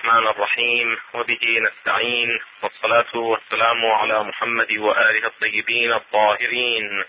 الرحمن الرحيم، وبه نستعين، والصلاة والسلام على محمد وآله الطيبين الطاهرين.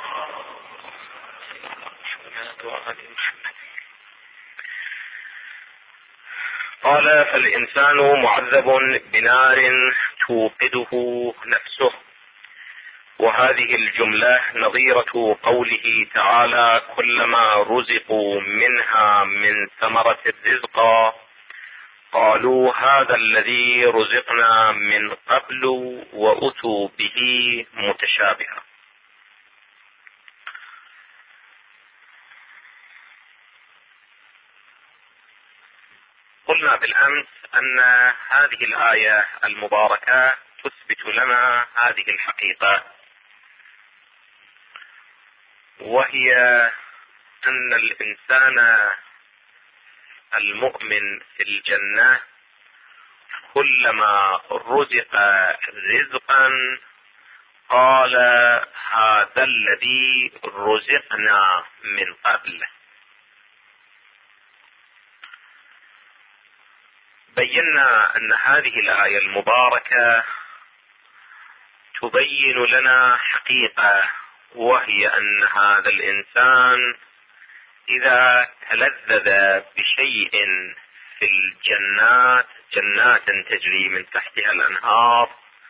قال: فالإنسان معذب بنار توقده نفسه. وهذه الجملة نظيرة قوله تعالى: كلما رزقوا منها من ثمرة الرزق قالوا هذا الذي رزقنا من قبل وأتوا به متشابها. قلنا بالأمس أن هذه الآية المباركة تثبت لنا هذه الحقيقة، وهي أن الإنسان المؤمن في الجنة كلما رزق رزقا قال هذا الذي رزقنا من قبل. بينا أن هذه الآية المباركة تبين لنا حقيقة، وهي أن هذا الإنسان إذا تلذذ بشيء في الجنات، جنات تجري من تحتها الأنهار،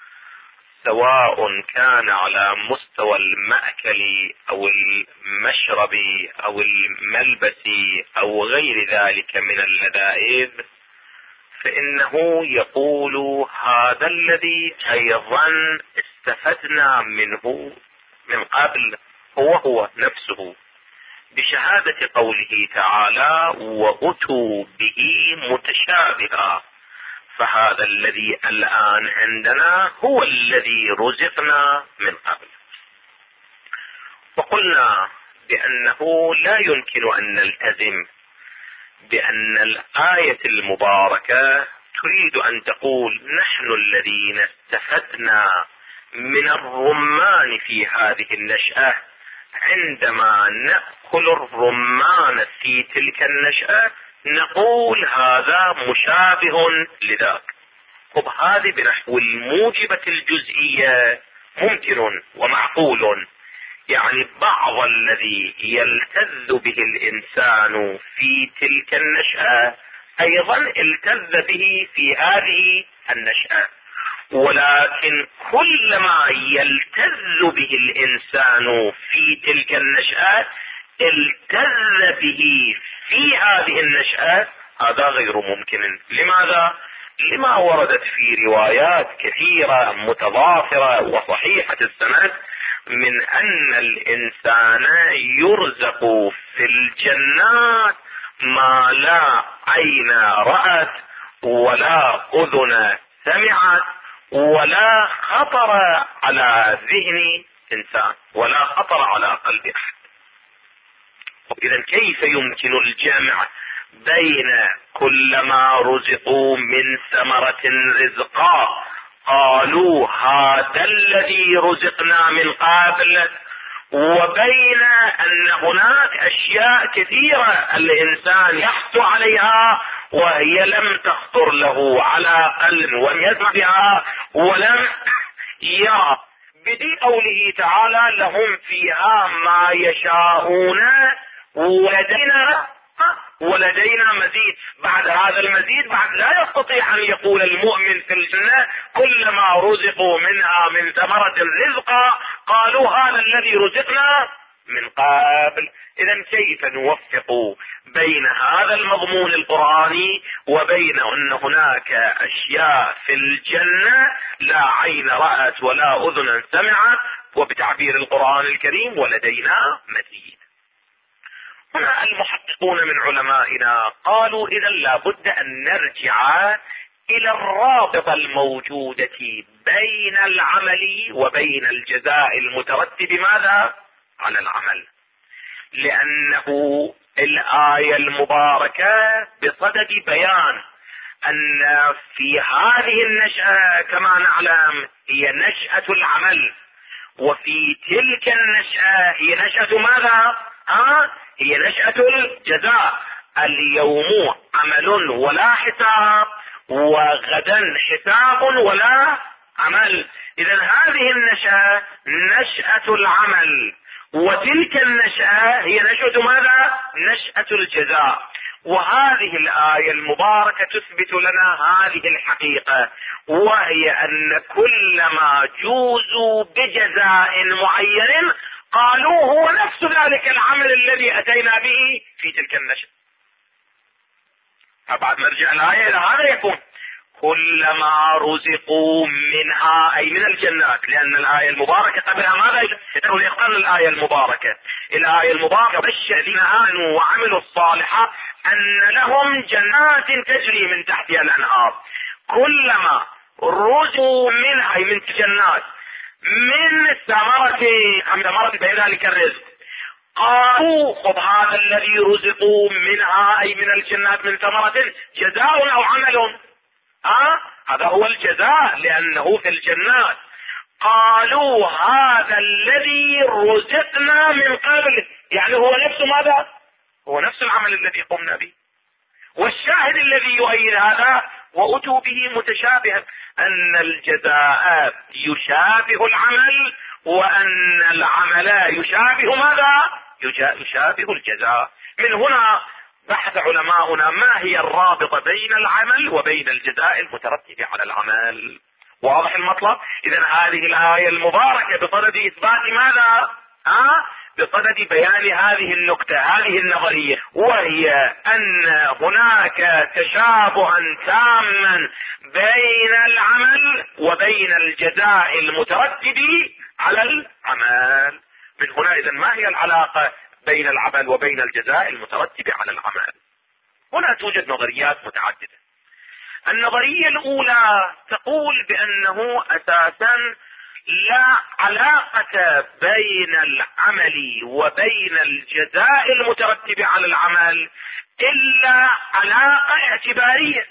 سواء كان على مستوى المأكل أو المشرب أو الملبس أو غير ذلك من اللذائذ، فإنه يقول هذا الذي أيضا استفدنا منه من قبل هو نفسه، بشهادة قوله تعالى: وأتوا به متشابها، فهذا الذي الآن عندنا هو الذي رزقنا من قبل. وقلنا بأنه لا يمكن أن نلتزم بأن الآية المباركة تريد أن تقول نحن الذين استفدنا من الرمان في هذه النشأة عندما نأكل الرمان في تلك النشأة نقول هذا مشابه لذاك. طب هذه بنحو الموجبة الجزئية ممكن ومعقول، يعني بعض الذي يلتذ به الإنسان في تلك النشأة أيضا التذ به في هذه النشأة، ولكن كلما يلتذ به الإنسان في تلك النشأة التذ به في هذه النشأة، هذا غير ممكن. لماذا؟ لما وردت في روايات كثيرة متضافرة وصحيحة السند من أن الإنسان يرزق في الجنات ما لا عين رأت ولا أذن سمعت ولا خطر على ذهن إنسان ولا خطر على قلب أحد. إذن كيف يمكن الجمع بين كلما رزقوا من ثمرة رزقا قالوا هذا الذي رزقنا من قبل، وبين أن هناك أشياء كثيرة الإنسان يحث عليها وهي لم تخطر له على قلب ولم يسمع بها ولم يرى؟ بدي قوله تعالى: لهم فيها ما يشاءون ولدينا مزيد. بعد هذا المزيد بعد لا يستطيع أن يقول المؤمن في الجنة كلما رزقوا منها من ثمرة رزقا قالوا هذا الذي رزقنا من قبل. إذن كيف نوفق بين هذا المضمون القرآني وبين أن هناك أشياء في الجنة لا عين رأت ولا أذن سمعت، وبتعبير القرآن الكريم ولدينا مزيد؟ هنا المحققون من علمائنا قالوا إذا لابد أن نرجع إلى الرابطة الموجودة بين العمل وبين الجزاء المترتب ماذا؟ على العمل، لأنه الآية المباركة بصدد بيان أن في هذه النشأة كما نعلم هي نشأة العمل، وفي تلك النشأة هي نشأة ماذا؟ هي نشأة الجزاء. اليوم عمل ولا حساب، وغدا حساب ولا عمل. إذا هذه النشأة نشأة العمل، وتلك النشأة هي نشأة ماذا؟ نشأة الجزاء. وهذه الآية المباركة تثبت لنا هذه الحقيقة، وهي أن كلما جوزوا بجزاء معين قالوا هو نفس ذلك العمل الذي أتينا به في تلك النشأة. فبعد نرجع الآية إلى هذا يكون كلما رزقوا منها أي من الجنات، لأن الآية المباركة قبلها ماذا يقال؟ الآية المباركة بشر الذين آمنوا وعملوا الصالحات أن لهم جنات تجري من تحتها الأنهار. كلما رزقوا منها أي من الجنات من ثمرة بين ذلك الرزق قالوا خذ هذا الذي رزقوا منها أي من الجنات من ثمرة جزاء أو عمل، هذا هو الجزاء لأنه في الجنات. قالوا هذا الذي رزقنا من قبل، يعني هو نفس ماذا؟ هو نفس العمل الذي قمنا به. والشاهد الذي يؤيد هذا وأتوا به متشابها أن الجزاء يشابه العمل، وأن العمل يشابه ماذا؟ يشابه الجزاء. من هنا بحث علماؤنا ما هي الرابطة بين العمل وبين الجزاء المترتب على العمل. واضح المطلب؟ إذا هذه الآية المباركة بصدد إثبات ماذا؟ بصدد بيان هذه النكتة، هذه النظرية، وهي أن هناك تشابها تاما بين العمل وبين الجزاء المترتب على العمل. من هنا إذا ما هي العلاقة بين العمل وبين الجزاء المترتب على العمل؟ هنا توجد نظريات متعددة. النظرية الأولى تقول بأنه أساسا لا علاقة بين العمل وبين الجزاء المترتب على العمل إلا علاقة اعتبارية،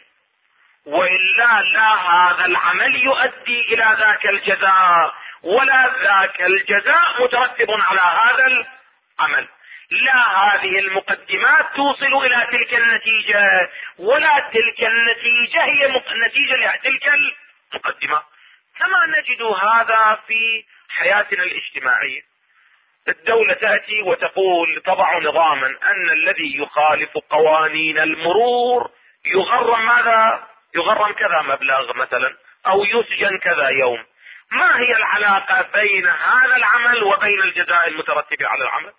وإلا لا هذا العمل يؤدي إلى ذاك الجزاء ولا ذاك الجزاء مترتب على هذا العمل. لا هذه المقدمات توصل إلى تلك النتيجة ولا تلك النتيجة هي نتيجة لتلك المقدمات. كما نجد هذا في حياتنا الاجتماعية. الدولة تأتي وتقول تضع نظاما أن الذي يخالف قوانين المرور يغرم ماذا؟ يغرم كذا مبلغ مثلا، أو يسجن كذا يوم. ما هي العلاقة بين هذا العمل وبين الجزاء المترتب على العمل؟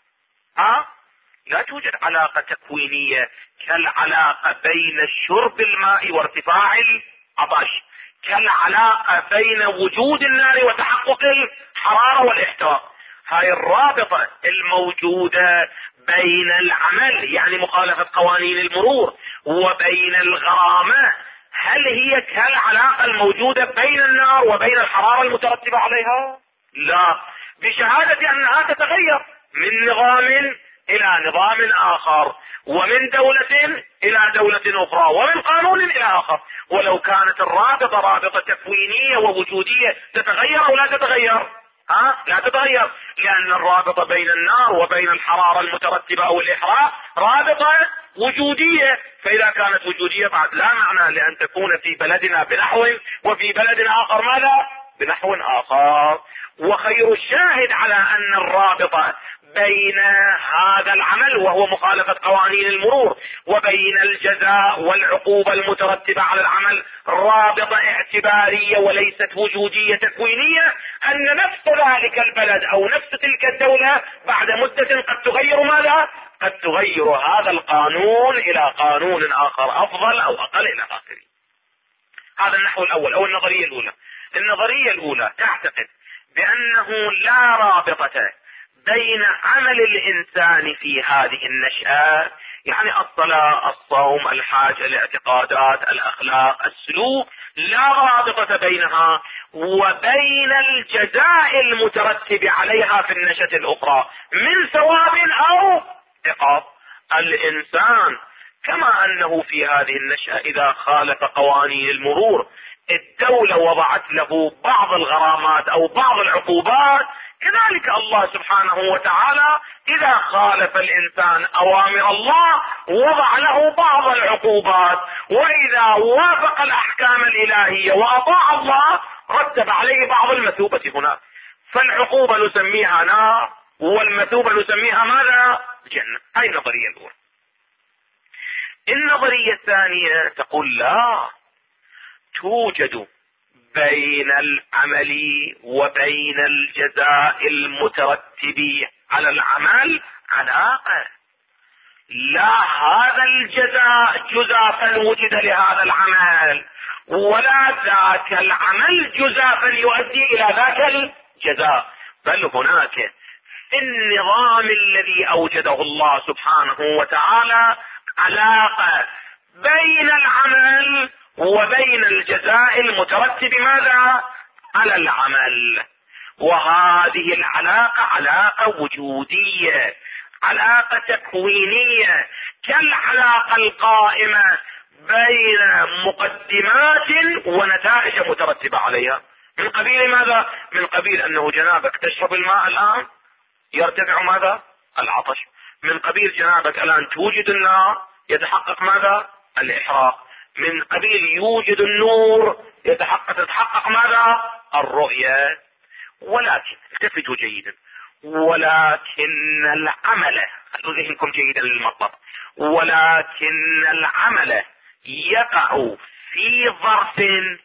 لا توجد علاقة تكوينية كالعلاقة بين شرب الماء وارتفاع العطش، كالعلاقة بين وجود النار وتحقق الحرارة والاحتراق. هاي الرابطة الموجودة بين العمل يعني مخالفة قوانين المرور وبين الغرامة، هل هي كالعلاقة الموجودة بين النار وبين الحرارة المترتبة عليها؟ لا، بشهادة أنها تتغير من نظام إلى نظام آخر، ومن دولة إلى دولة أخرى، ومن قانون إلى آخر. ولو كانت الرابطة رابطة تكوينية ووجودية تتغير أو لا تتغير؟ لا تتغير، لأن الرابطة بين النار وبين الحرارة المترتبة أو الإحراق رابطة وجودية. فإذا كانت وجودية بعد لا معنى لأن تكون في بلدنا بنحو وفي بلد آخر ماذا؟ بنحو آخر. وخير الشاهد على أن الرابطة بين هذا العمل وهو مخالفة قوانين المرور وبين الجزاء والعقوبة المترتبة على العمل رابطة اعتبارية وليست وجودية تكوينية، أن نفس ذلك البلد أو نفس تلك الدولة بعد مدة قد تغير ماذا؟ قد تغير هذا القانون إلى قانون آخر أفضل أو أقل إلى آخره. هذا النحو الأول أو النظرية الأولى. النظرية الأولى تعتقد بأنه لا رابطة بين عمل الإنسان في هذه النشأة، يعني الصلاة، الصوم، الحاج، الاعتقادات، الأخلاق، السلوك، لا رابطة بينها وبين الجزاء المترتب عليها في النشأة الأخرى من ثواب أو عقاب. الإنسان كما أنه في هذه النشأة إذا خالف قوانين المرور الدولة وضعت له بعض الغرامات أو بعض العقوبات، كذلك الله سبحانه وتعالى اذا خالف الانسان اوامر الله وضع له بعض العقوبات، واذا وافق الاحكام الالهية واطاع الله رتب عليه بعض المثوبة هناك. فالعقوبة نسميها نار والمثوبة نسميها ماذا؟ جنة. هاي النظرية الاولى. النظرية الثانية تقول لا، توجد بين العمل وبين الجزاء المترتب على العمل علاقة. لا هذا الجزاء جزافا وجد لهذا العمل، ولا ذاك العمل جزافا يؤدي الى ذاك الجزاء، بل هناك في النظام الذي اوجده الله سبحانه وتعالى علاقة بين العمل وبين الجزاء المترتب ماذا؟ على العمل. وهذه العلاقة علاقة وجودية، علاقة تكوينية، كالعلاقة القائمة بين مقدمات ونتائج مترتبة عليها. من قبيل ماذا؟ من قبيل انه جنابك تشرب الماء الان يرتفع ماذا؟ العطش. من قبيل جنابك الان توجد النار يتحقق ماذا؟ الاحراق. من قبيل يوجد النور تتحقق ماذا؟ الرؤية. ولكن التفتوا جيدا، ولكن العمل، خلوا ذهنكم جيدا للمطلب، ولكن العمل يقع في ظرف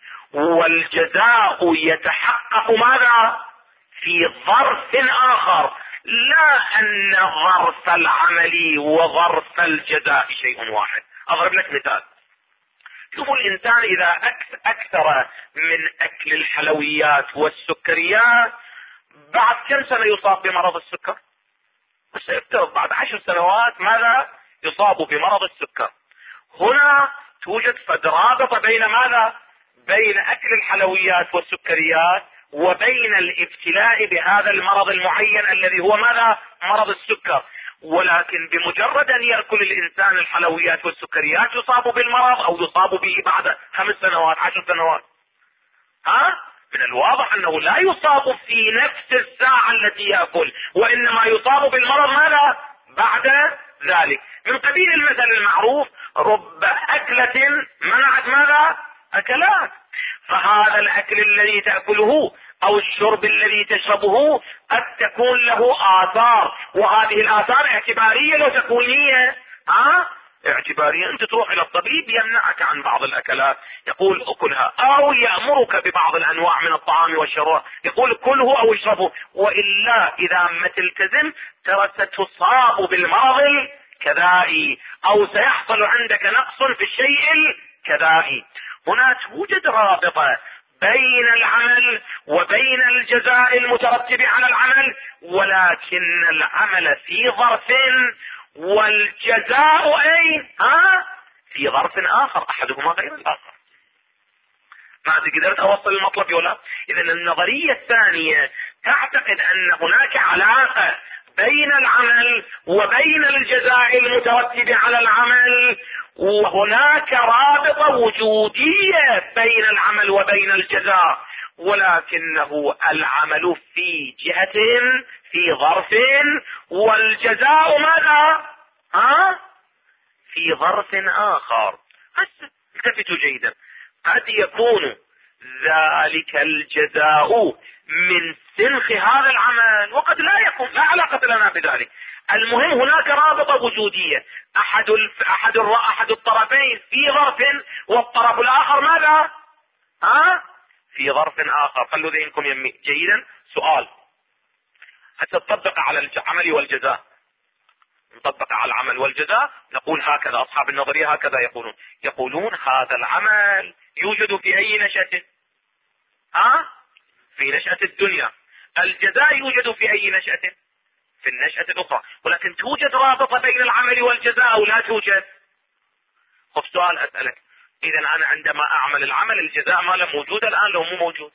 والجزاء يتحقق ماذا؟ في ظرف اخر. لا ان ظرف العمل وظرف الجزاء شيء واحد. اضرب لك مثال. شوفوا الانسان اذا اكثر من اكل الحلويات والسكريات بعد كم سنة يصاب بمرض السكر؟ سيفترض بعد 10 سنوات ماذا؟ يصاب بمرض السكر. هنا توجد رابطة بين ماذا؟ بين اكل الحلويات والسكريات وبين الابتلاء بهذا المرض المعين الذي هو ماذا؟ مرض السكر. ولكن بمجرد ان يأكل الانسان الحلويات والسكريات يصاب بالمرض او يصاب به بعد 5 سنوات 10 سنوات. من الواضح انه لا يصاب في نفس الساعة التي يأكل، وانما يصاب بالمرض ماذا؟ بعد ذلك. من قبيل المثل المعروف رب اكلة منعت ماذا؟ اكلات. فهذا الاكل الذي تأكله او الشرب الذي تشربه قد تكون له آثار، وهذه الآثار اعتبارية لو تكوينية. اعتبارية. انت تروح الى الطبيب يمنعك عن بعض الاكلات، يقول اكلها، او يأمرك ببعض الانواع من الطعام والشراب، يقول كله او اشربه، والا اذا ما تلتزم ترى ستصاب بالمرض الكذائي او سيحصل عندك نقص في الشيء الكذائي. هنا توجد رابطة بين العمل وبين الجزاء المترتب على العمل، ولكن العمل في ظرف والجزاء اين؟ في ظرف اخر، احدهما غير الاخر. ما قدرت اوصل المطلب ولا؟ اذا النظرية الثانية تعتقد ان هناك علاقة بين العمل وبين الجزاء المترتب على العمل، وهناك رابطة وجودية بين العمل وبين الجزاء، ولكنه العمل في جهة في ظرف والجزاء ماذا؟ في ظرف آخر. التفتوا جيدا. قد يكون ذلك الجزاء من سنخ هذا العمل وقد لا يكون، لا علاقة لنا بذلك. المهم هناك رابطة وجودية، احد الطرفين في ظرف والطرف الاخر ماذا؟ في ظرف اخر. خلوا ذهنكم يمي جيدا. سؤال، حتى تطبق على العمل والجزاء، نطبق على العمل والجزاء نقول هكذا. اصحاب النظرية هكذا يقولون هذا العمل يوجد في اي نشأة؟ في نشأة الدنيا. الجزاء يوجد في اي نشأة؟ في النشأة الاخرى. ولكن توجد رابطة بين العمل والجزاء او لا توجد؟ خذ سؤال اسألك، اذا انا عندما اعمل العمل الجزاء ماله موجود الان لو مو موجود؟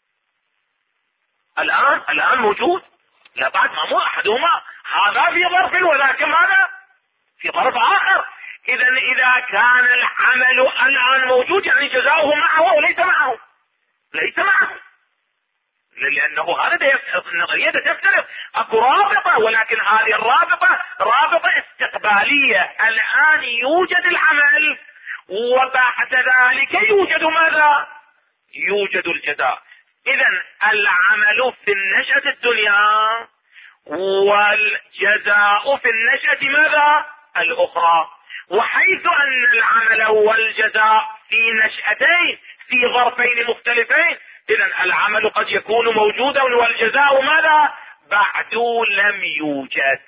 الان موجود؟ لا بعد ما مو احدهما. هذا في ظرف وذاك ماذا؟ في ظرف اخر. اذا كان العمل الان موجود يعني جزاؤه معه او ليس معه؟ ليس معه. لانه هذا النظرية تفترض اكو رابطة، ولكن هذه الرابطة رابطة استقبالية. الان يوجد العمل وبعد ذلك يوجد ماذا؟ يوجد الجزاء. اذا العمل في النشأة الدنيا والجزاء في النشأة ماذا؟ الاخرى. وحيث ان العمل والجزاء في نشأتين في ظرفين مختلفين، اذا العمل قد يكون موجودا والجزاء ماذا؟ بعد لم يوجد.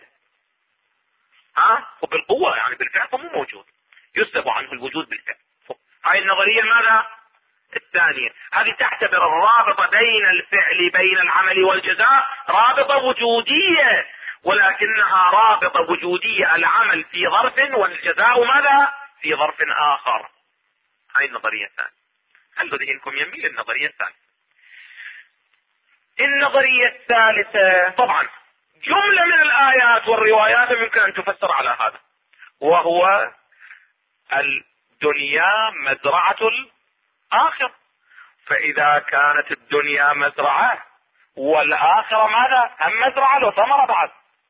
وبالقوة يعني بالفعل مو موجود، يسلب عنه الوجود بالفعل. هاي النظرية ماذا؟ الثانية. هذه تعتبر الرابطة بين الفعل بين العمل والجزاء رابطة وجودية، ولكنها رابطة وجودية، العمل في ظرف والجزاء ماذا؟ في ظرف آخر. هاي النظرية الثانية. خلوا ذهنكم يميل للنظرية الثالثة. النظرية الثالثة طبعا جملة من الآيات والروايات يمكن أن تفسر على هذا، وهو الدنيا مزرعة الآخرة. فإذا كانت الدنيا مزرعة والآخرة ماذا؟ هم مزرعة وثمرة بعد.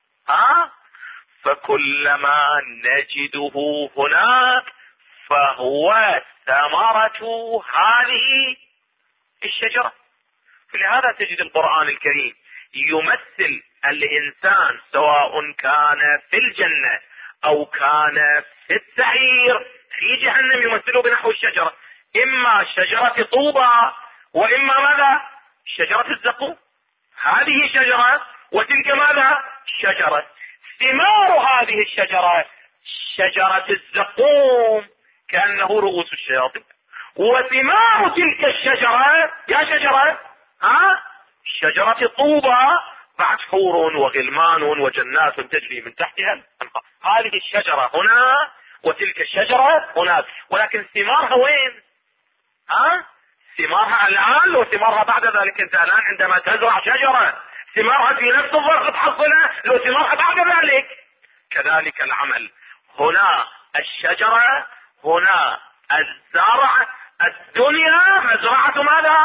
فكلما نجده هناك فهو ثمرة هذه الشجرة. فلهذا تجد القرآن الكريم يمثل الإنسان سواء كان في الجنة أو كان في السعير في جهنم يمثله بنحو الشجرة، إما شجرة طوبى وإما ماذا؟ شجرة الزقوم. هذه شجرة وتلك ماذا؟ شجرة. ثمار هذه الشجرة شجرة الزقوم كأنه رؤوس الشياطين، وثمار تلك الشجرة يا شجرة شجرة طوبى بعد حور وغلمان وجنات تجري من تحتها الأنهار. هذه الشجرة هنا وتلك الشجرة هناك، ولكن ثمارها وين؟ ثمارها الآن وثمارها بعد ذلك. انت الآن عندما تزرع شجرة ثمارها في نفس الظرف تحصلها، لو ثمارها بعد ذلك. كذلك العمل، هنا الشجرة هنا الزرع، الدنيا مزرعة ماذا؟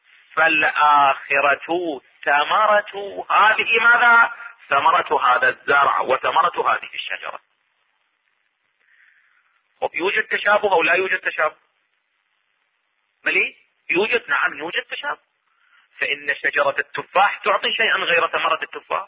فالآخرة ثمرة هذه ماذا؟ ثمرة هذا الزرع وثمرة هذه الشجرة. يوجد تشابه او لا يوجد تشابه؟ بلي يوجد، نعم يوجد تشابه. فإن شجرة التفاح تعطي شيئا غير ثمرة التفاح.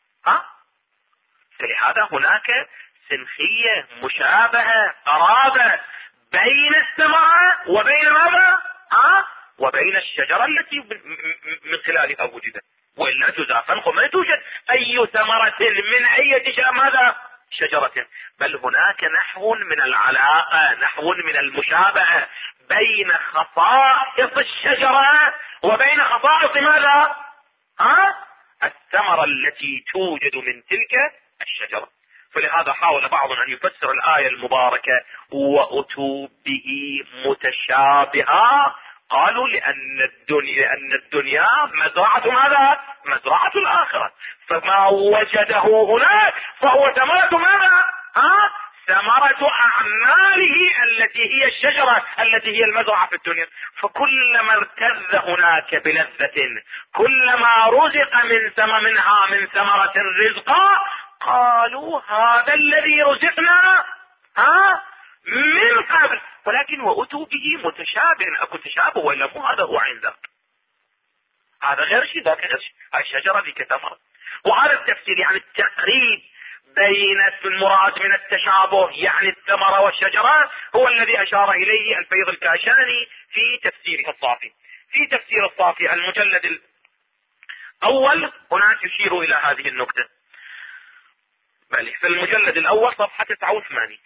فلهذا هناك سنخية مشابهة قرابة بين الثمرة وبين ماذا؟ وبين الشجرة التي من خلالها وجدت. وإلا جزافا ما توجد أي ثمرة من أي ماذا؟ شجرة. بل هناك نحو من العلاقة، نحو من المشابهة بين خصائص الشجرة وبين خصائص ماذا؟ الثمرة التي توجد من تلك الشجرة. فلهذا حاول بعض أن يفسر الآية المباركة وأتوا به متشابها، قالوا لأن الدنيا مزرعة ماذا؟ مزرعة الآخرة. فما وجده هناك فهو ثمرة ماذا؟ ثمرة أعماله التي هي الشجرة التي هي المزرعة في الدنيا. فكلما ارتز هناك بلذة، كلما رزق منها من ثمرة رزقا، قالوا هذا الذي رزقنا من قبل، ولكن وأتوا به متشابه. اكو تشابه ولا مو؟ هذا هو عندك، هذا غير شيء ذاك غير شيء. هاي الشجرة ذيك ثمرة. وهذا التفسير يعني التقريب بين المراد من التشابه يعني الثمرة والشجرة هو الذي أشار إليه الفيض الكاشاني في تفسيره الصافي. في تفسير الصافي المجلد الأول هناك يشير إلى هذه النكتة، بل في المجلد الأول صفحة 89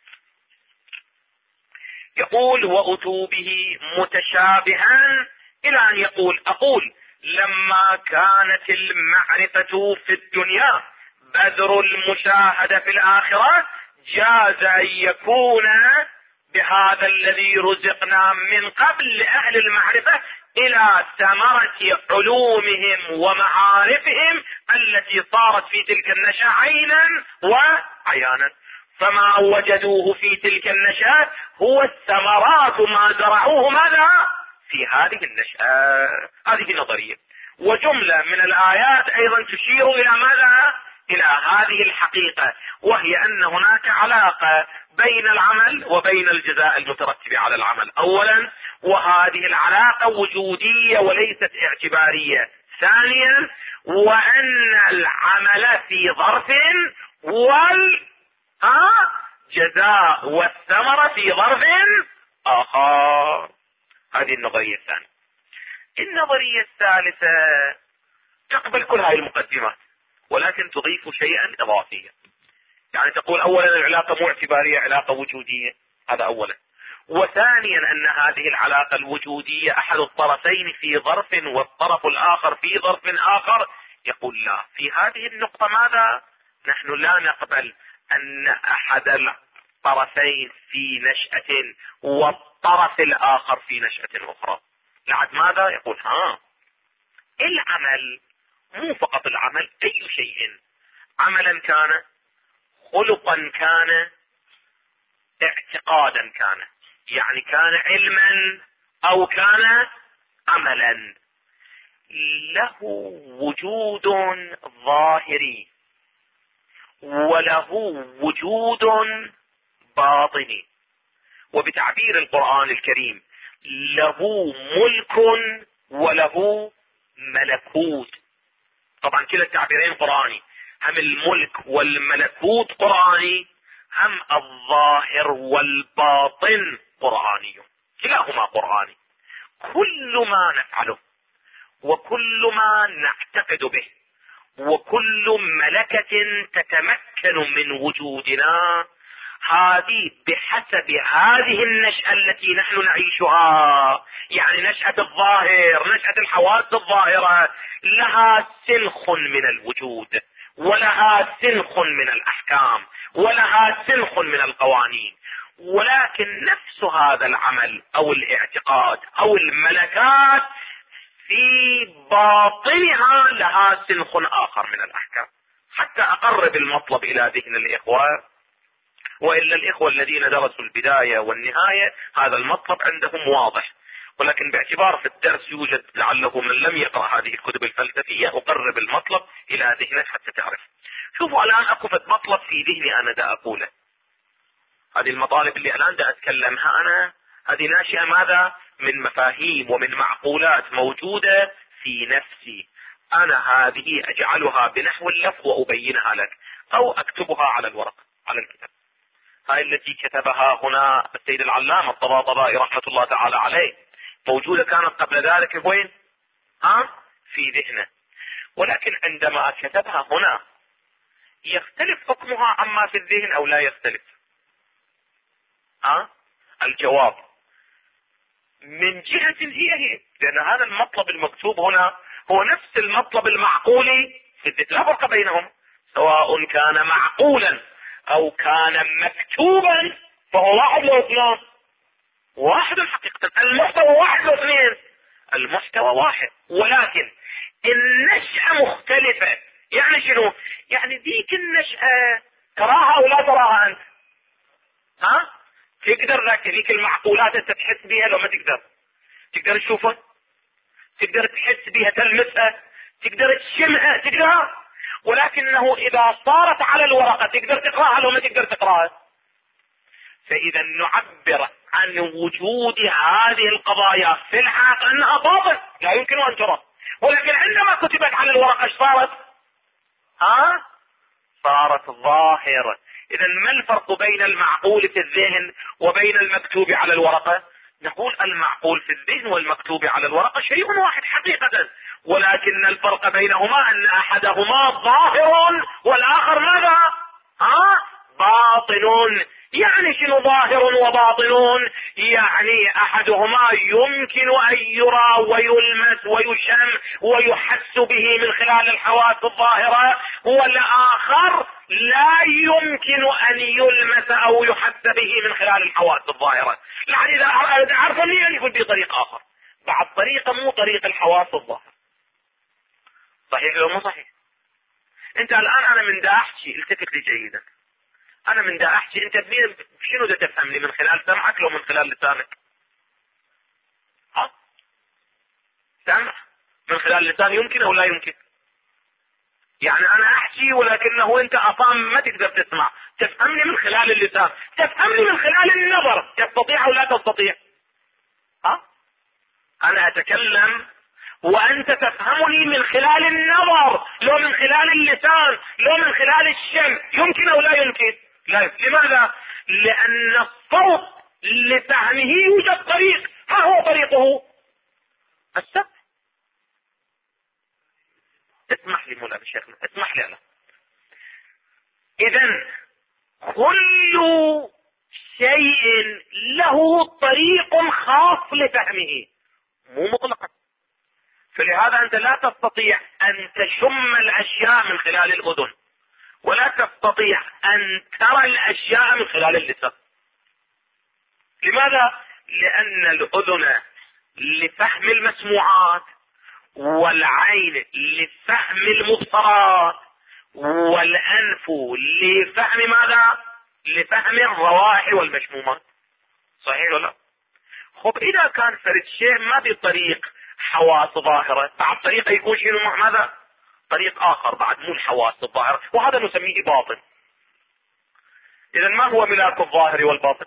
يقول وأتوا به متشابها، إلى أن أقول لما كانت المعرفة في الدنيا بذر المشاهدة في الآخرة، جاز أن يكون بهذا الذي رزقنا من قبل لأهل المعرفة إلى ثمرة علومهم ومعارفهم التي صارت في تلك النشأة عينا وعيانا. فما وجدوه في تلك النشأة هو الثمرات ما زرعوه ماذا؟ في هذه النشأة. هذه نظرية. وجملة من الآيات أيضا تشير إلى ماذا؟ إلى هذه الحقيقة، وهي أن هناك علاقة بين العمل وبين الجزاء المترتب على العمل أولا، وهذه العلاقة وجودية وليست اعتبارية. ثانيا، وأن العمل في ظرف والجزاء والثمرة في ظرف آخر. هذه النظرية الثانية. النظرية الثالثة تقبل كل هذه المقدمات ولكن تضيف شيئا إضافيا. يعني تقول أولا العلاقة مو اعتبارية، علاقة وجودية، هذا أولا. وثانيا أن هذه العلاقة الوجودية أحد الطرفين في ظرف والطرف الآخر في ظرف آخر. يقول لا، في هذه النقطة ماذا؟ نحن لا نقبل أن أحد الطرفين في نشأة والطرف الآخر في نشأة أخرى. لعد ماذا؟ يقول العمل مو فقط العمل، أي شيء، عملا كان، خلقا كان، اعتقادا كان، يعني كان علما أو كان عملا، له وجود ظاهري وله وجود باطني، وبتعبير القرآن الكريم له ملك وله ملكوت. طبعا كلا التعبيرين قرآني، هم الملك والملكوت قرآني، هم الظاهر والباطن قرآني، كلاهما قرآني. كل ما نفعله وكل ما نعتقد به وكل ملكة تتمكن من وجودنا، هذه بحسب هذه النشأة التي نحن نعيشها، يعني نشأة الظاهر، نشأة الحواس الظاهرة، لها سنخ من الوجود ولها سنخ من الأحكام ولها سنخ من القوانين. ولكن نفس هذا العمل أو الاعتقاد أو الملكات في باطنها لها سنخ آخر من الأحكام. حتى أقرب المطلب إلى ذهن الإخوة، وإلا الإخوة الذين درسوا البداية والنهاية هذا المطلب عندهم واضح، ولكن باعتبار في الدرس يوجد لعله من لم يقرأ هذه الكتب الفلسفية، أقرب المطلب إلى ذهنك حتى تعرف. شوفوا الآن أكو مطلب في ذهني أنا دا أقوله. هذه المطالب اللي الآن دا أتكلمها أنا، هذه ناشئة ماذا؟ من مفاهيم ومن معقولات موجودة في نفسي أنا، هذه أجعلها بنحو اللفظ وأبينها لك أو أكتبها على الورق على الكتاب. هاي التي كتبها هنا السيد العلامة الطباطبائي رحمة الله تعالى عليه، موجودة كانت قبل ذلك وين؟ في ذهنه، ولكن عندما كتبها هنا يختلف حكمها عما في الذهن أو لا يختلف؟ الجواب من جهة هي، لأن هذا المطلب المكتوب هنا هو نفس المطلب المعقولي في الذهن، لا فرق بينهم، سواء كان معقولا أو كان مكتوبا فهو واحد لو اثنان، واحد حقيقة، المحتوى واحد لو اثنين، المحتوى واحد، ولكن النشأة مختلفة. يعني شنو؟ يعني ذيك النشأة تراها أو لا تراها أنت؟ تقدر ذيك المعقولات أنت تحس بها لو ما تقدر؟ تقدر تشوفها؟ تقدر تحس بها، تلمسها، تقدر تشمها، تقدر، ولكنه إذا صارت على الورقة تقدر تقرأها لو ما تقدر تقرأها. فإذا نعبر عن وجود هذه القضايا في الحقيقة أنها باطل لا يمكن أن ترى، ولكن عندما كتبت على الورقة ايش صارت؟ صارت ظاهرة. إذا ما الفرق بين المعقول في الذهن وبين المكتوب على الورقة؟ نقول المعقول في الذهن والمكتوب على الورقة شيء واحد حقيقة، ولكن الفرق بينهما أن أحدهما ظاهر والآخر ماذا؟ باطن. يعني شنو ظاهر وباطن؟ يعني أحدهما يمكن أن يرى ويلمس ويشم ويحس به من خلال الحواس الظاهرة، والآخر لا يمكن أن يلمس أو يحس به من خلال الحواس الظاهرة. يعني إذا عرفني يعني يقول بطريق آخر، بعد طريقة مو طريق الحواس الظاهرة. صحيح لو مو صحيح؟ انت الآن أنا من دا أحكي، التفت لي جيدا، أنا من دا أحكي، أنت شنو دا تفهمني؟ من خلال سمعك لو من خلال لسانك؟ سمع. من خلال اللسان يمكن او لا يمكن؟ يعني انا احكي ولكنه انت اصام ما تقدر تسمع، تفهمني من خلال اللسان، تفهمني من خلال النظر، تستطيع او لا تستطيع؟ ها؟ انا اتكلم وانت تفهمني من خلال النظر، لو من خلال اللسان، لو من خلال الشم، يمكن او لا يمكن؟ لا يمكن. لماذا؟ لان الصوت لفهمه يوجد طريق، ما هو طريقه؟ السمع. اسمح لي مولانا شيخنا، اسمح لي انا. اذا كل شيء له طريق خاص لفهمه، مو مطلقا. فلهذا انت لا تستطيع ان تشم الاشياء من خلال الاذن، ولا تستطيع ان ترى الاشياء من خلال اللسان. لماذا؟ لان الاذن لفهم المسموعات، والعين لفهم المبصرات، والانف لفهم ماذا؟ لفهم الروائح والمشمومات. صحيح ولا لا؟ خب اذا كان فرد شيء ما بطريق حواس ظاهرة، بعد طريقه يكون شنو مع ماذا؟ طريق اخر بعد، مو الحواس الظاهرة، وهذا نسميه باطن. اذا ما هو ملاك الظاهر والباطن؟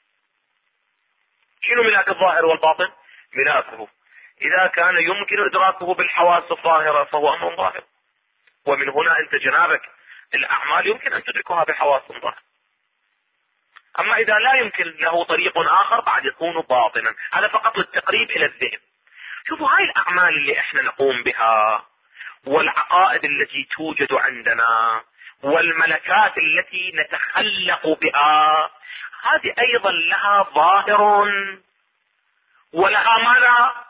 شنو ملاك الظاهر والباطن؟ ملاكه اذا كان يمكن ادراكه بالحواس الظاهرة فهو امر ظاهر، ومن هنا انت جنابك الاعمال يمكن ان تدركها بحواس ظاهرة. اما اذا لا يمكن له طريق اخر بعد يكون باطنا. هذا فقط للتقريب الى الذهن. شوفوا هاي الاعمال اللي احنا نقوم بها، والعقائد التي توجد عندنا، والملكات التي نتخلق بها، هذه ايضا لها ظاهر ولها ماذا؟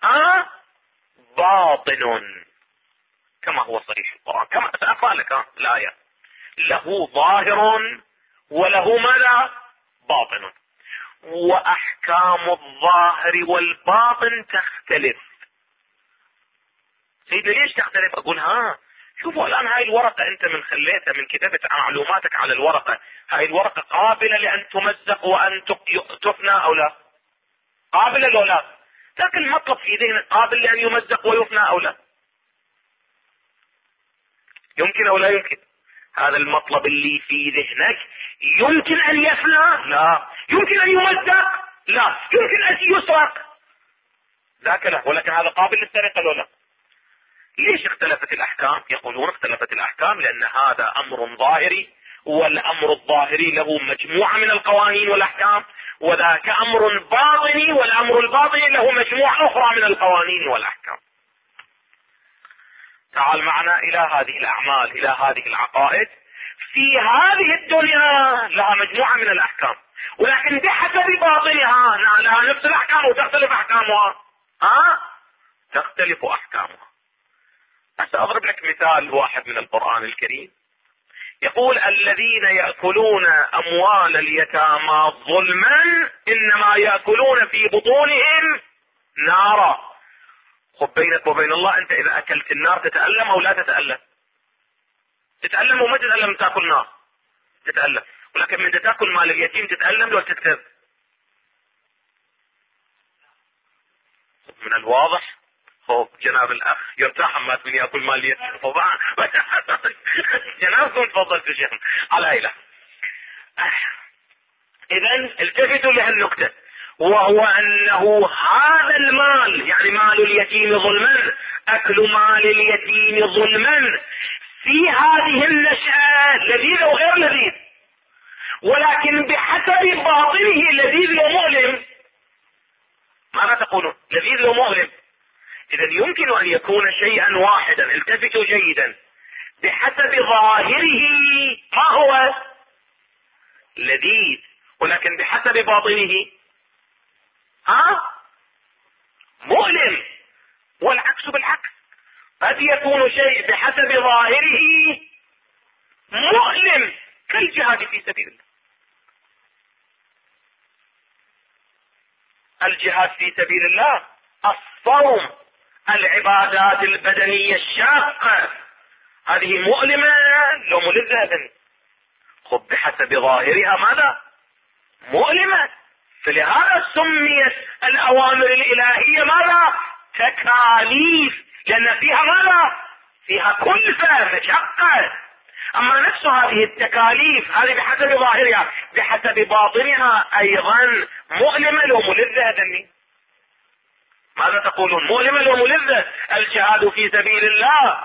باطن، كما هو صريح القرآن، كما سأقرأ لك الآية. له ظاهر وله ماذا؟ باطن. واحكام الظاهر والباطن تختلف. سيدي ليش تختلف؟ اقول شوفوا الان هاي الورقة انت من خليتها، من كتابة معلوماتك على الورقة، هاي الورقة قابلة لان تمزق وان تفنى او لا؟ قابلة لو لا؟ لكن المطلب في ذهنك قابل لان يمزق ويفنى او لا؟ يمكن او لا يمكن؟ هذا المطلب اللي في ذهنك يمكن ان يفنى؟ لا. يمكن ان يمزق؟ لا. يمكن ان يسرق؟ ذاك لا. ولكن هذا قابل للسرقة لو لا؟ ليش اختلفت الاحكام؟ يقولون اختلفت الاحكام لان هذا امر ظاهري، والامر الظاهري له مجموعة من القوانين والاحكام، وذاك امر باطني، والامر الباطني له مجموعة اخرى من القوانين والاحكام. تعال معنا الى هذه الاعمال، الى هذه العقائد. في هذه الدنيا لها مجموعة من الاحكام، ولكن بحسب باطنها لها نفس الاحكام وتختلف احكامها. تختلف احكامها. سأضرب لك مثال واحد من القرآن الكريم. يقول الذين يأكلون أموال اليتامى ظلما إنما يأكلون في بطونهم نارا. خب بينك وبين الله، أنت إذا أكلت النار تتألم أو لا تتألم؟ تتألم وما تتألم تأكل نار؟ تتألم. ولكن من تأكل مال اليتيم تتألم لو تكتب؟ من الواضح جناب الاخ يرتاح اما من ياكل مال يتيم طبعا. جنابكم تفضلتوا شيخنا على اله. اذا التفتوا لهالنقطة، وهو انه هذا المال، يعني مال اليتيم ظلما، اكل مال اليتيم ظلما، في هذه النشأة لذيذ او غير لذيذ، ولكن بحسب باطنه لذيذ ومؤلم. ماذا تقولون؟ لذيذ ومؤلم. اذا يمكن ان يكون شيئا واحدا، التفتوا جيدا، بحسب ظاهره ما هو؟ لذيذ، ولكن بحسب باطنه مؤلم. والعكس بالعكس، قد يكون شيء بحسب ظاهره مؤلم، كالجهاد في سبيل الله. الجهاد في سبيل الله، الصوم، العبادات البدنية الشاقة، هذه مؤلمة لو ملذة. خب بحسب ظاهرها ماذا؟ مؤلمة. فلهذا سميت الأوامر الإلهية ماذا؟ تكاليف لان فيها ماذا؟ فيها كلفة مشقة. اما نفس هذه التكاليف هذه بحسب ظاهرها، بحسب باطنها ايضا مؤلمة وملذة. هذني ماذا تقولون؟ مؤلمة وملذة. الجهاد في سبيل الله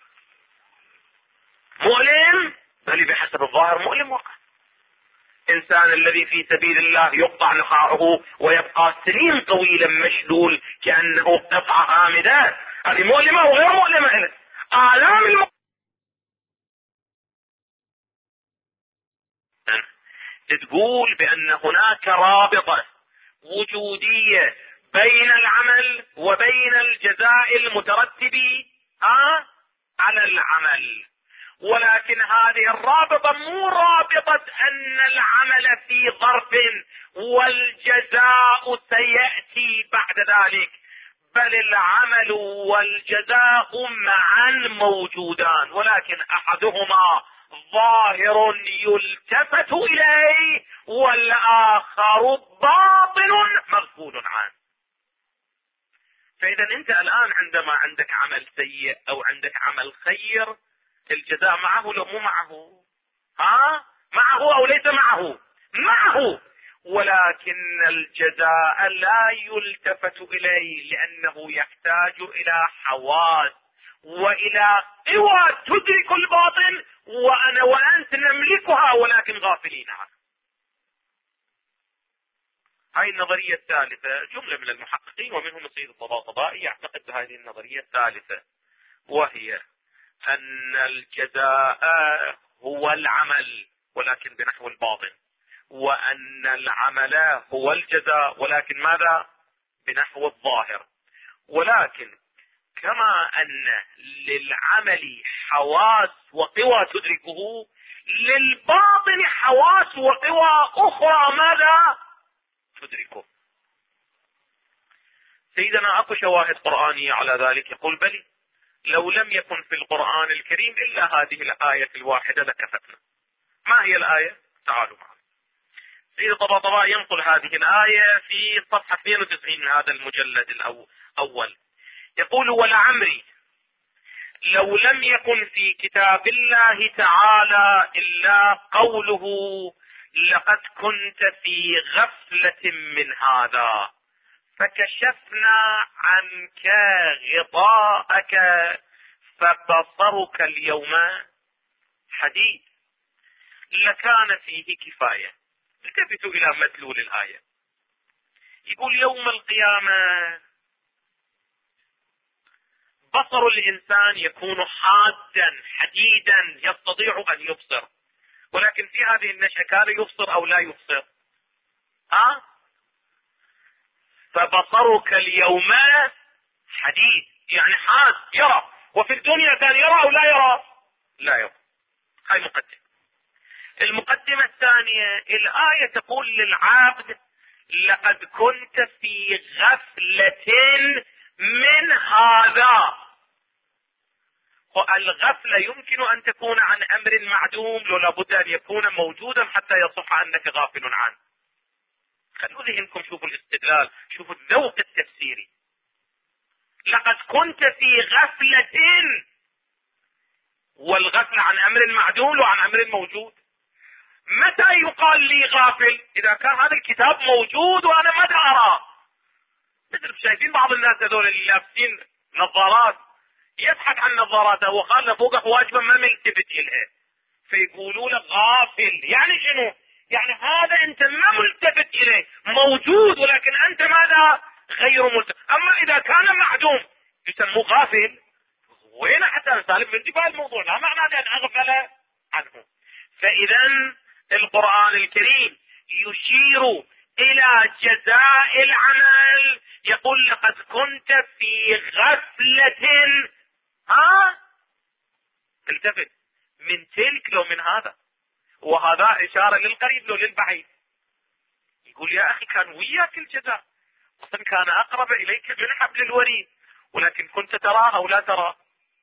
مؤلم، بل بحسب الظاهر مؤلم وقع. الانسان الذي في سبيل الله يقطع نخاعه ويبقى سنين طويلا مشلول كأنه قطعة هامدة، هذه مؤلمة وغير مؤلمة. آلام تقول بأن هناك رابطة وجودية بين العمل وبين الجزاء المترتب على العمل، ولكن هذه الرابطة مو رابطة أن العمل في ظرف والجزاء سيأتي بعد ذلك، بل العمل والجزاء معا موجودان، ولكن أحدهما ظاهر يلتفت إليه والآخر باطن مغفول عنه. فإذا أنت الآن عندما عندك عمل سيء أو عندك عمل خير، الجزاء معه لو مو معه؟ معه أو ليس معه؟ معه، ولكن الجزاء لا يلتفت إليه لأنه يحتاج إلى حواس وإلى قوى تدرك الباطن، وأنا وأنت نملكها ولكن غافلين عنها. هاي النظرية الثالثة، جملة من المحققين ومنهم السيد الطباطبائي يعتقد بهذه النظرية الثالثة، وهي أن الجزاء هو العمل ولكن بنحو الباطن، وأن العمل هو الجزاء ولكن ماذا؟ بنحو الظاهر. ولكن كما أن للعمل حواس وقوى تدركه، للباطن حواس وقوى أخرى ماذا تدركه. سيدنا أكو شواهد قرآنية على ذلك، يقول بلي لو لم يكن في القرآن الكريم إلا هذه الآية الواحدة لكفتنا. ما هي الآية؟ تعالوا معنا. سيد الطباطبائي ينقل هذه الآية في صفحة 92 من هذا المجلد الأول، يقول ولعمري لو لم يكن في كتاب الله تعالى إلا قوله لقد كنت في غفلة من هذا فكشفنا عنك غطاءك فبصرك اليوم حديد لكان فيه كفاية. التفتوا إلى مدلول الآية، يقول يوم القيامة بصر الإنسان يكون حادا حديدا يستطيع أن يبصر، ولكن في هذه النشأة كان يبصر أو لا يبصر؟ فبصرك اليوم حديد، يعني حاد يرى، وفي الدنيا كان يرى أو لا يرى؟ لا يرى. هاي مقدمة. المقدمة الثانية، الآية تقول للعبد لقد كنت في غفلة من هذا. الغفلة يمكن أن تكون عن أمر معدوم، لو لابد أن يكون موجودا حتى يصح أنك غافل عنه. خلوا ذهنكم شوفوا الاستدلال، شوفوا الذوق التفسيري. لقد كنت في غفلة، والغفلة عن أمر معدول وعن أمر موجود. متى يقال لي غافل؟ إذا كان هذا الكتاب موجود وأنا ما أرى. مثل شايفين بعض الناس هذول اللي لابسين نظارات، يضحك عن نظاراته وقال فوق حواجبه ما ملتفت إليه، فيقولوا له غافل. يعني شنو؟ يعني هذا أنت ما ملتفت إليه، موجود ولكن أنت ماذا؟ غير ملتفت. أما إذا كان معدوم يسموه غافل. وين حتى نسالم في انتباه الموضوع، لا معنى أن أغفل عنه. فإذا القرآن الكريم يشير إلى جزاء العمل، يقول لقد كنت في غفلة التفت من تلك لو من هذا، وهذا إشارة للقريب لو للبعيد. يقول يا أخي كان وياك الجزاء، أصلا كان أقرب إليك من حبل الوريد، ولكن كنت تراه أو لا تراه.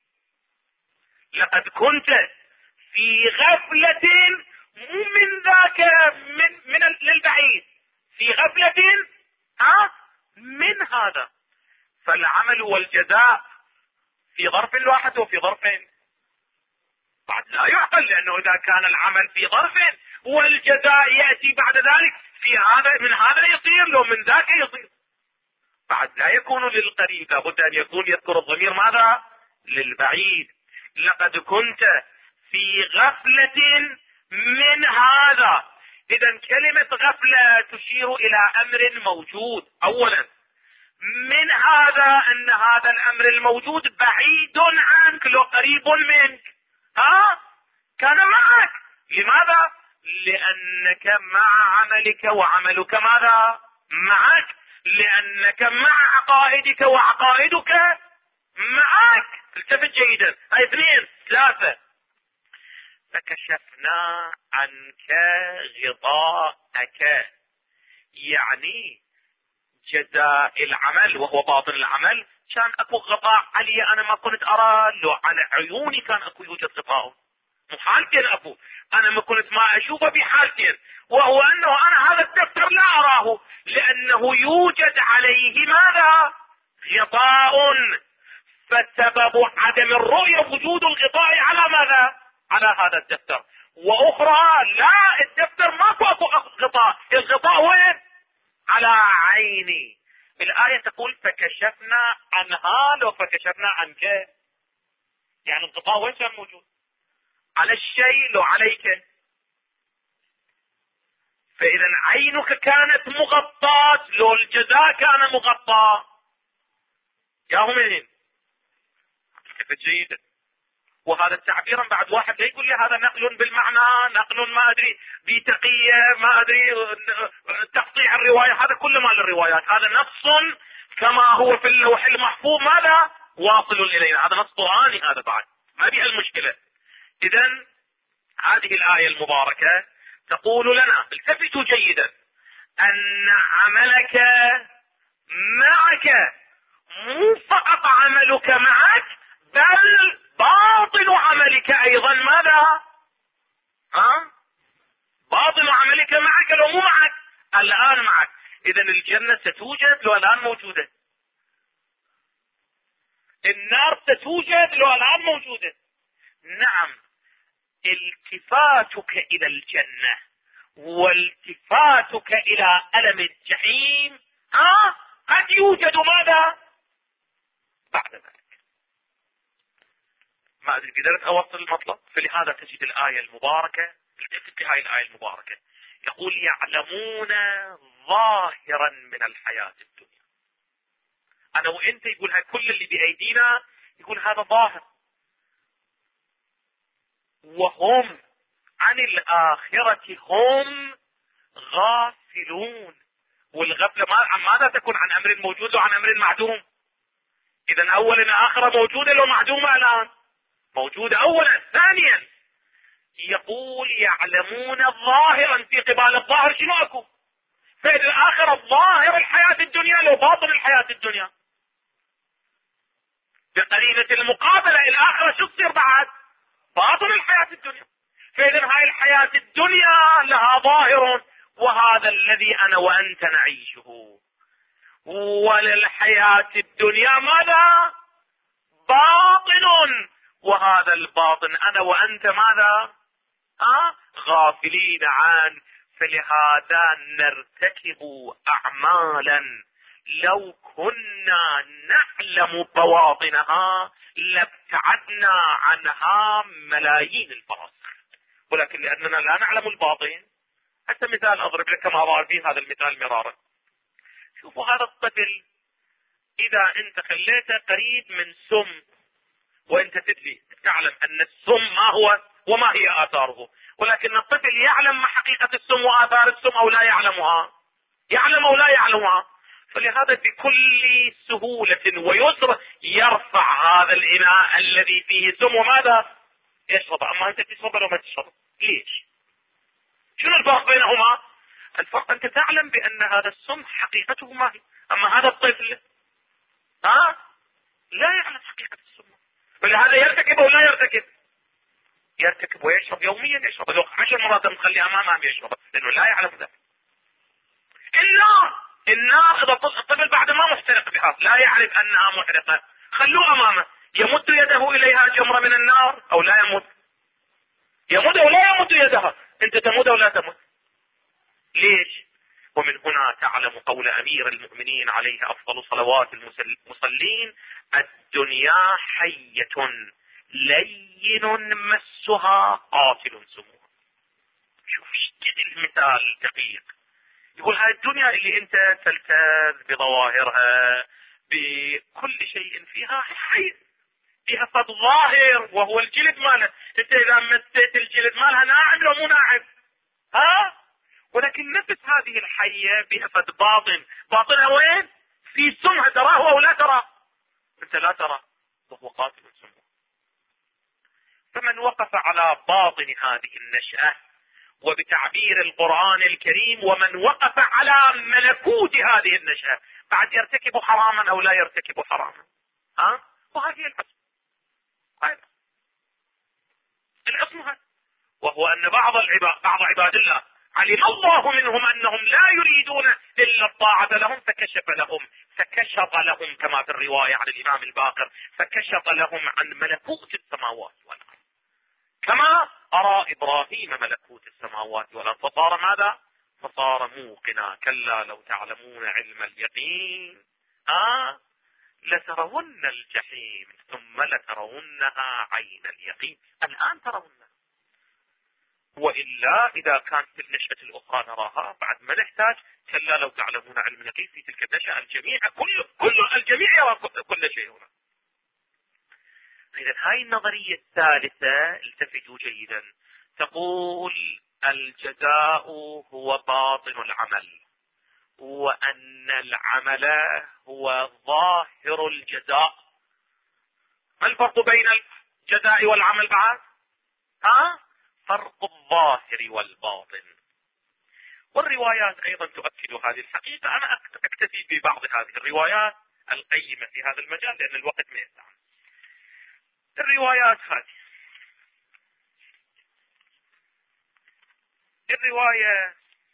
لقد كنت في غفلة، مو من ذاك من للبعيد، في غفلة من هذا. فالعمل والجزاء في ظرف واحد وفي ظرفين. بعد لا يعقل، لانه اذا كان العمل في ظرف والجزاء يأتي بعد ذلك في هذا، من هذا يصير لو من ذاك يصير. بعد لا يكون للقريب، لابد ان يكون يذكر الضمير ماذا؟ للبعيد. لقد كنت في غفلة من هذا. اذا كلمة غفلة تشير الى امر موجود. اولا من هذا ان هذا الامر الموجود بعيد عنك لو قريب منك. كان معك. لماذا؟ لانك مع عملك وعملك ماذا؟ معك. لانك مع عقائدك وعقائدك معك. التفت جيدا. هاي 2 3. فكشفنا عنك غطاءك، يعني جزاء العمل وهو باطن العمل كان اكو غطاء علي انا ما كنت ارى، لو على عيوني كان اكو يوجد غطاء. حالتين اكو، انا ما كنت ما اشوفه بحالتين، وهو انه انا هذا الدفتر لا اراه لانه يوجد عليه ماذا؟ غطاء. فسبب عدم الرؤية وجود الغطاء على ماذا؟ على هذا الدفتر. واخرى لا، الدفتر ما اكو غطاء، الغطاء وين؟ على عيني. الآية تقول فكشفنا عنها لو فكشفنا عنك، يعني الغطاء وين كان موجود؟ على الشيء لو عليك. فإذا عينك كانت مغطاة لو الجزاء كان مغطى. يا همين كيف جيدا. وهذا تعبيرا بعد واحد يقول لي هذا نقل بالمعنى، نقل ما ادري بتقية، ما ادري تقطيع الرواية، هذا كل ما للروايات، هذا نص كما هو في اللوح المحفوظ ماذا؟ واصل الينا. هذا نص قرآني، هذا بعد ما بها المشكلة. اذا هذه الآية المباركة تقول لنا، التفتوا جيدا، ان عملك معك، مو فقط عملك معك بل باطن عملك ايضا ماذا؟ باطن عملك معك لو مو معك الان معك. اذا الجنة ستوجد لو الان موجودة، النار ستوجد لو الان موجودة. نعم، التفاتك الى الجنة والتفاتك الى ألم الجحيم قد يوجد ماذا؟ بعد ذلك. ما ادري قدرت اوصل المطلب. فلهذا تجد الآية المباركة، التفت هاي الآية المباركة، يقول يعلمون ظاهرا من الحياة الدنيا. انا وانت يقول هاي كل اللي بايدينا، يقول هذا ظاهر، وهم عن الآخرة هم غافلون. والغفلة عن ماذا تكون؟ عن امر موجود وعن امر معدوم. اذا اولا آخرة موجودة لو معدومة الان؟ موجودة اولا. ثانيا يقول يعلمون ظاهرا، في قبال الظاهر شنو اكو؟ فإذا الآخرة ظاهر الحياة الدنيا لو باطن الحياة الدنيا. بقرينة المقابلة الآخرة شو تصير بعد؟ باطن الحياة الدنيا. فإذا هاي الحياة الدنيا لها ظاهر، وهذا الذي أنا وأنت نعيشه. وللحياة الدنيا ماذا؟ باطن، وهذا الباطن أنا وأنت ماذا؟ غافلين عنه. فلهذا نرتكب أعمالا لو كنا نعلم بواطنها لابتعدنا عنها ملايين البراسخ، ولكن لأننا لا نعلم الباطن. حتى مثال أضرب لك كما ضرب هذا المثال مرارا. شوفوا هذا الطفل، إذا أنت خليته قريب من سم، وأنت تدري تعلم أن السم ما هو وما هي آثاره، ولكن الطفل يعلم ما حقيقة السم وآثار السم أو لا يعلمها؟ يعلم أو لا يعلمها؟ فلهذا بكل سهولة ويسر يرفع هذا الإناء الذي فيه سم وماذا؟ يشرب. أما أنت تشرب ولا ما تشرب؟ ليش؟ شنو الفرق بينهما؟ الفرق أنت تعلم بأن هذا السم حقيقته ما هي، أما هذا الطفل لا يعلم حقيقة السم، فلهذا يرتكب أو لا يرتكب؟ يرتكب ويشرب يوميا، يشرب لو 10 مرات مخلي أمامه يشرب، لأنه لا يعلم ذلك. النار إذا الطفل بعد ما محترق بها لا يعرف أنها محرقة، خلوه أمامه يمد يده اليها جمرة من النار او لا يمد؟ يمد او لا يمد يدها؟ انت تمد او لا تمد؟ ليش؟ ومن هنا تعلم قول امير المؤمنين عليه افضل صلوات المصلين: الدنيا حية لين مسها قاتل سموها. شوف كده المثال دقيق. يقول هاي الدنيا اللي انت تلتذ بظواهرها بكل شيء فيها حي، فيها فد ظاهر وهو الجلد مالها، انت اذا مسيت الجلد مالها ناعم لو مو ناعم؟ ولكن نفس هذه الحية بها فد باطن، باطنها وين؟ في سمها، تراه او لا تراه؟ انت لا ترى، وهو قاتل سموه. فمن وقف على باطن هذه النشأة، وبتعبير القرآن الكريم ومن وقف على ملكوت هذه النشأة، بعد يرتكب حراما او لا يرتكب حراما؟ وهذه العصمة هذا. وهو ان بعض عباد الله علم الله منهم انهم لا يريدون الا الطاعة لهم فكشف لهم كما في الرواية عن الامام الباقر: فكشف لهم عن ملكوت السماوات والارض، كما ارى ابراهيم ملكوت السماوات والارض، فصار ماذا؟ فصار موقنا: كلا لو تعلمون علم اليقين لترون الجحيم ثم لترونها عين اليقين. الان ترونها، وإلا إذا كانت في النشأة الأخرى نراها بعد ما نحتاج. كلا لو تعلمون علم اليقين في تلك النشأة الجميع كل الجميع يرى كل شيء هنا. إذا هاي النظرية الثالثة التفتوا جيدا، تقول الجزاء هو باطن العمل، وأن العمل هو ظاهر الجزاء. ما الفرق بين الجزاء والعمل بعد؟ فرق الظاهر والباطن. والروايات ايضا تؤكد هذه الحقيقة. انا اكتفي ببعض هذه الروايات القيمة في هذا المجال لان الوقت ما يسعني. الروايات هذه، الرواية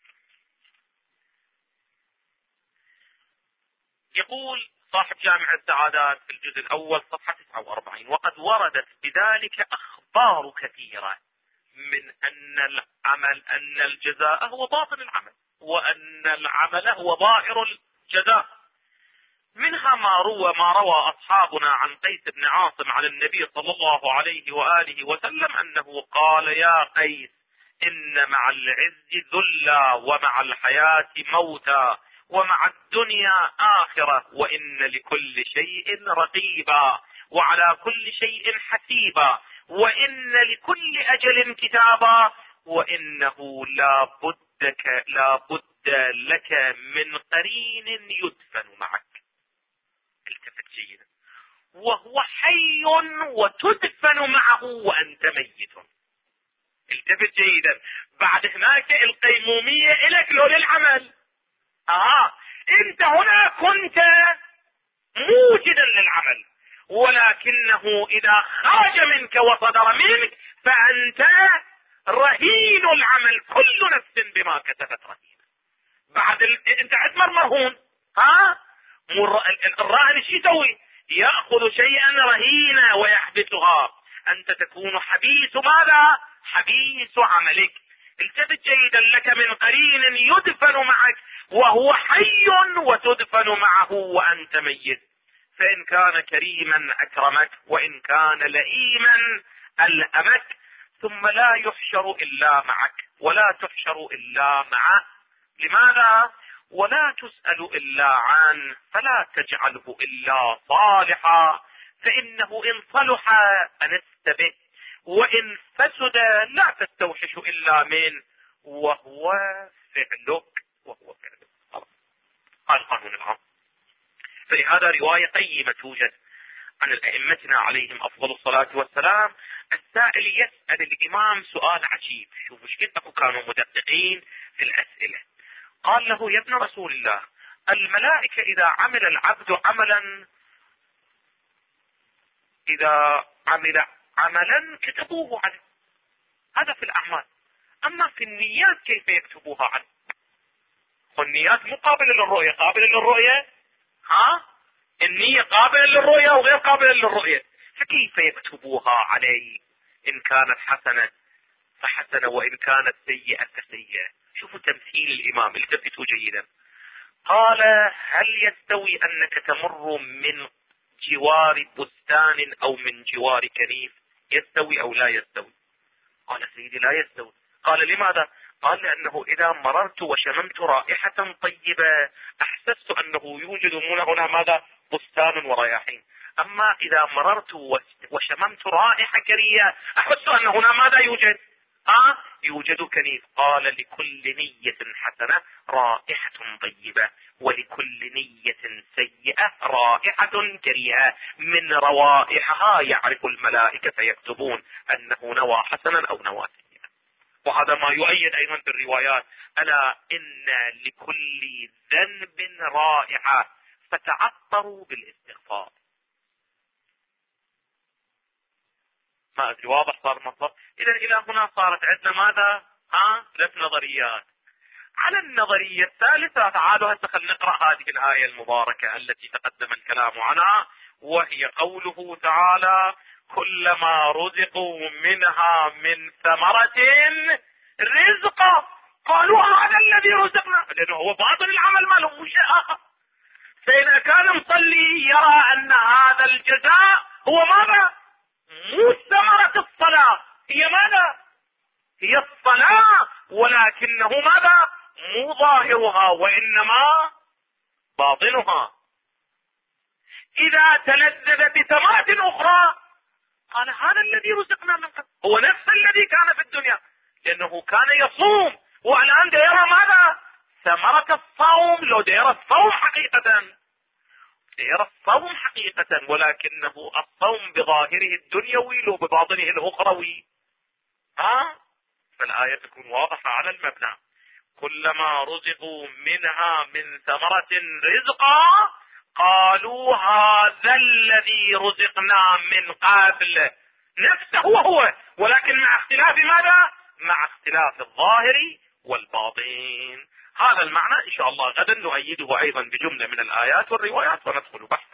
يقول صاحب جامع السعادات في الجزء الاول صفحة 49: وقد وردت بذلك اخبار كثيرة من ان الجزاء هو باطن العمل، وان العمل هو ظاهر الجزاء. منها ما روى اصحابنا عن قيس بن عاصم عن النبي صلى الله عليه واله وسلم انه قال: يا قيس، ان مع العز ذلا، ومع الحياة موتا، ومع الدنيا آخرة، وإن لكل شيء رقيبا، وعلى كل شيء حسيبا، وإن لكل أجل كتابا، وإنه لا بد لك من قرين يدفن معك. التفت جيدا: وهو حي وتدفن معه وأنت ميت. التفت جيدا. بعد هناك القيمومية إلك لو للعمل. انت هنا كنت موجدا للعمل، ولكنه اذا خرج منك وصدر منك فانت رهين العمل، كل نفس بما كسبت رهينة. بعد انت عندما مرهون، الراهن ايش يسوي؟ يأخذ شيئا رهينة ويحبسها. انت تكون حبيس ماذا؟ حبيس عملك. التفت جيدا: لك من قرين يدفن معك، وهو حي وتدفن معه وأنت ميت. فإن كان كريما أكرمك، وإن كان لئيما ألأمك، ثم لا يحشر إلا معك ولا تحشر إلا معه. لماذا؟ ولا تسأل إلا عنه، فلا تجعله إلا صالحا، فإنه إن صلح أنست به، وإن فسد لا تستوحش إلا منه، وهو فعلك. قال القانون العام. فلهذا رواية قيمة توجد عن الأئمتنا عليهم أفضل الصلاة والسلام. السائل يسأل الإمام سؤال عجيب، شوفوا ايش كده كانوا مدققين في الأسئلة. قال له: يا ابن رسول الله، الملائكة إذا عمل العبد عملا كتبوه عنه، هذا في الأعمال. أما في النيات كيف يكتبوها عنه؟ والنيات مو قابلة للرؤية، قابلة للرؤية. النية قابلة للرؤية وغير قابلة للرؤية. فكيف يكتبوها عليه؟ إن كانت حسنة فحسنة، وإن كانت سيئة فسيئة. شوفوا تمثيل الإمام، التفتوا جيدا. قال: هل يستوي أنك تمر من جوار بستان أو من جوار كنيف؟ يستوي أو لا يستوي؟ قال: سيدي لا يستوي. قال: لماذا؟ قال: لأنه إذا مررت وشممت رائحة طيبة أحسست أنه يوجد هنا ماذا؟ بستان ورياحين. أما إذا مررت وشممت رائحة كريهة أحس أن هنا ماذا يوجد؟ يوجد كنيف. قال: لكل نية حسنة رائحة طيبة، ولكل نية سيئة رائحة كريهة، من روائحها يعرف الملائكة فيكتبون أنه نوى حسنا أو نوى سيئا. وهذا ما يؤيد أيضا بالروايات: ألا إن لكل ذنب رائحة فتعطروا بالاستغفار. ما أدري واضح صار المطلب؟ إذا إلى هنا صارت عندنا ماذا؟ 3 نظريات. على النظرية الثالثة تعالوا هسه خلينا نقرأ هذه الآية المباركة التي تقدم الكلام عنها، وهي قوله تعالى: كلما رزقوا منها من ثمرة رزقا قالوا هذا الذي رزقنا، لأنه هو باطن العمل ما له شيء آخر. فإذا كان مصلي يرى أن هذا الجزاء هو ماذا؟ مو ثمرة الصلاة، هي ماذا؟ هي الصلاة، ولكنه ماذا؟ مو ظاهرها وإنما باطنها. إذا تلذذ بثمرة أخرى قال هذا الذي رزقنا من قبل، هو نفس الذي كان في الدنيا، لأنه كان يصوم والآن يرى ماذا؟ ثمرة الصوم. لو يرى الصوم حقيقة، يرى الصوم حقيقة، ولكنه الصوم بظاهره الدنيوي لو بباطنه الأخروي. فالآية تكون واضحة على المبنى: كلما رزقوا منها من ثمرة رزقا قالوا هذا الذي رزقنا من قبل، نفسه هو، ولكن مع اختلاف ماذا؟ مع اختلاف الظاهر والباطن. هذا المعنى إن شاء الله غدا نؤيده أيضا بجملة من الآيات والروايات وندخل بحث